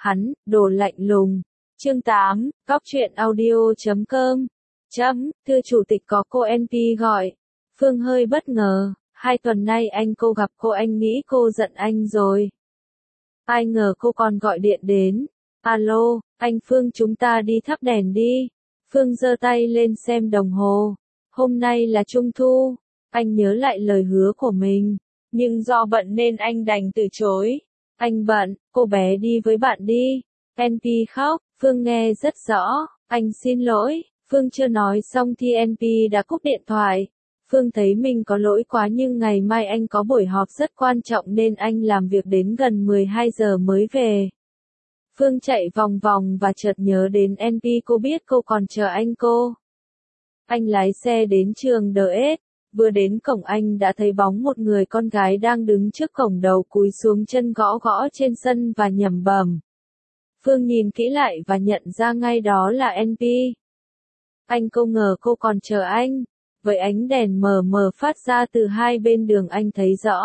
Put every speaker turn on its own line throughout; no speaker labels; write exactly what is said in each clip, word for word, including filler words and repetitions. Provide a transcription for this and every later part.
hắn, đồ lạnh lùng. Chương tám, Cóc truyện audio chấm com. Chấm, thưa chủ tịch có cô en pê gọi. Phương hơi bất ngờ, hai tuần nay anh cô gặp cô anh nghĩ cô giận anh rồi. Ai ngờ cô còn gọi điện đến. Alo, anh Phương chúng ta đi thắp đèn đi. Phương giơ tay lên xem đồng hồ. Hôm nay là Trung Thu. Anh nhớ lại lời hứa của mình. Nhưng do bận nên anh đành từ chối. Anh bận, cô bé đi với bạn đi. en pê khóc, Phương nghe rất rõ. Anh xin lỗi. Phương chưa nói xong thì en pê đã cúp điện thoại. Phương thấy mình có lỗi quá nhưng ngày mai anh có buổi họp rất quan trọng nên anh làm việc đến gần mười hai giờ mới về. Phương chạy vòng vòng và chợt nhớ đến en pê cô biết cô còn chờ anh cô. Anh lái xe đến trường đê ét, vừa đến cổng anh đã thấy bóng một người con gái đang đứng trước cổng đầu cúi xuống chân gõ gõ trên sân và nhẩm bẩm. Phương nhìn kỹ lại và nhận ra ngay đó là en pê. Anh không ngờ cô còn chờ anh. Với ánh đèn mờ mờ phát ra từ hai bên đường anh thấy rõ.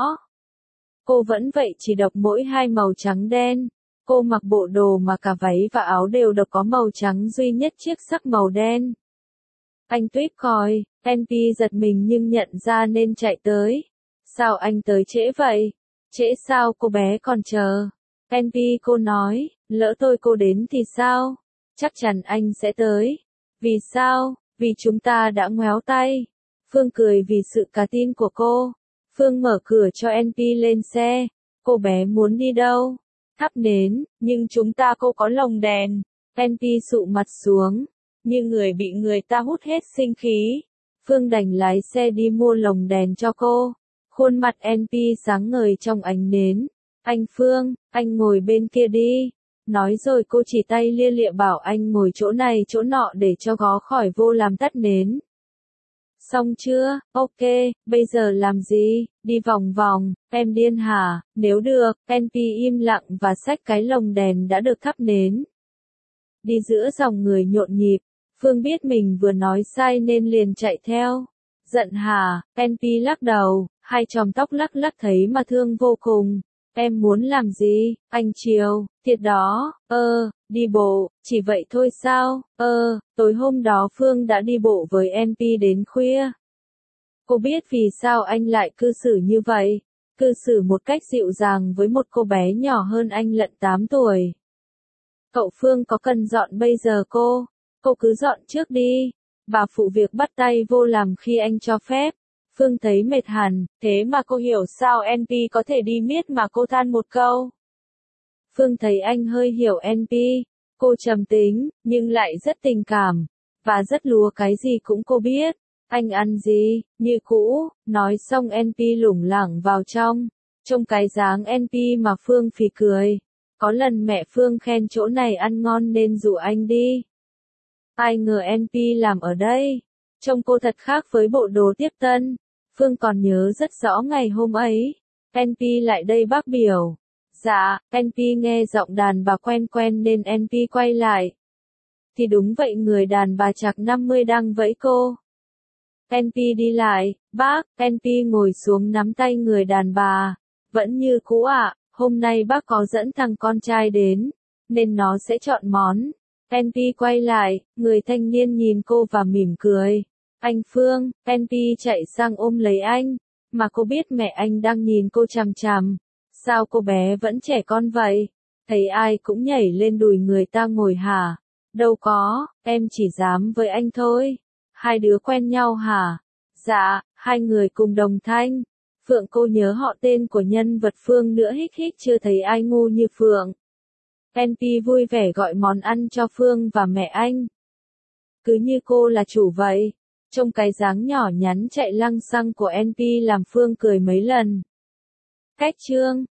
Cô vẫn vậy chỉ độc mỗi hai màu trắng đen. Cô mặc bộ đồ mà cả váy và áo đều độc có màu trắng duy nhất chiếc sắc màu đen. Anh tuyết còi, en pê giật mình nhưng nhận ra nên chạy tới. Sao anh tới trễ vậy? Trễ sao cô bé còn chờ? en pê cô nói, lỡ tôi cô đến thì sao? Chắc chắn anh sẽ tới. Vì sao? Vì chúng ta đã ngoéo tay. Phương cười vì sự cá tin của cô. Phương mở cửa cho en pê lên xe. Cô bé muốn đi đâu? Thắp nến, nhưng chúng ta cô có lồng đèn. en pê sụ mặt xuống. Như người bị người ta hút hết sinh khí. Phương đành lái xe đi mua lồng đèn cho cô. Khuôn mặt en pê sáng ngời trong ánh nến. Anh Phương, anh ngồi bên kia đi. Nói rồi cô chỉ tay lia lịa bảo anh ngồi chỗ này chỗ nọ để cho gió khỏi vô làm tắt nến. Xong chưa? Ok, bây giờ làm gì? Đi vòng vòng, em điên hả? Nếu được, en pê im lặng và xách cái lồng đèn đã được thắp nến. Đi giữa dòng người nhộn nhịp, Phương biết mình vừa nói sai nên liền chạy theo. Giận hả? en pê lắc đầu, hai chòm tóc lắc lắc thấy mà thương vô cùng. Em muốn làm gì? Anh chiều, thiệt đó, ơ, đi bộ, chỉ vậy thôi sao? Ơ, tối hôm đó Phương đã đi bộ với en pê đến khuya. Cô biết vì sao anh lại cư xử như vậy, cư xử một cách dịu dàng với một cô bé nhỏ hơn anh lận tám tuổi. Cậu Phương có cần dọn bây giờ cô? Cô cứ dọn trước đi. Bà phụ việc bắt tay vô làm khi anh cho phép. Phương thấy mệt hẳn, thế mà cô hiểu sao en pê có thể đi miết mà cô than một câu. Phương thấy anh hơi hiểu en pê, cô trầm tính, nhưng lại rất tình cảm, và rất lúa cái gì cũng cô biết. Anh ăn gì, như cũ, nói xong en pê lủng lẳng vào trong, trông cái dáng en pê mà Phương phì cười. Có lần mẹ Phương khen chỗ này ăn ngon nên rủ anh đi. Ai ngờ en pê làm ở đây. Trông cô thật khác với bộ đồ tiếp tân. Phương còn nhớ rất rõ ngày hôm ấy. en pê lại đây bác biểu. Dạ, en pê nghe giọng đàn bà quen quen nên en pê quay lại. Thì đúng vậy người đàn bà chạc năm mươi đang vẫy cô. en pê đi lại, bác, en pê ngồi xuống nắm tay người đàn bà. Vẫn như cũ ạ, hôm nay bác có dẫn thằng con trai đến, nên nó sẽ chọn món. en pê quay lại, người thanh niên nhìn cô và mỉm cười. Anh Phương, en pê chạy sang ôm lấy anh, mà cô biết mẹ anh đang nhìn cô chằm chằm. Sao cô bé vẫn trẻ con vậy? Thấy ai cũng nhảy lên đùi người ta ngồi hả? Đâu có, em chỉ dám với anh thôi. Hai đứa quen nhau hả? Dạ, hai người cùng đồng thanh. Phượng cô nhớ họ tên của nhân vật Phương nữa hích hích chưa thấy ai ngu như Phượng. en pê vui vẻ gọi món ăn cho Phương và mẹ anh. Cứ như cô là chủ vậy. Trông cái dáng nhỏ nhắn chạy lăng xăng của en pê làm Phương cười mấy lần. Cách chương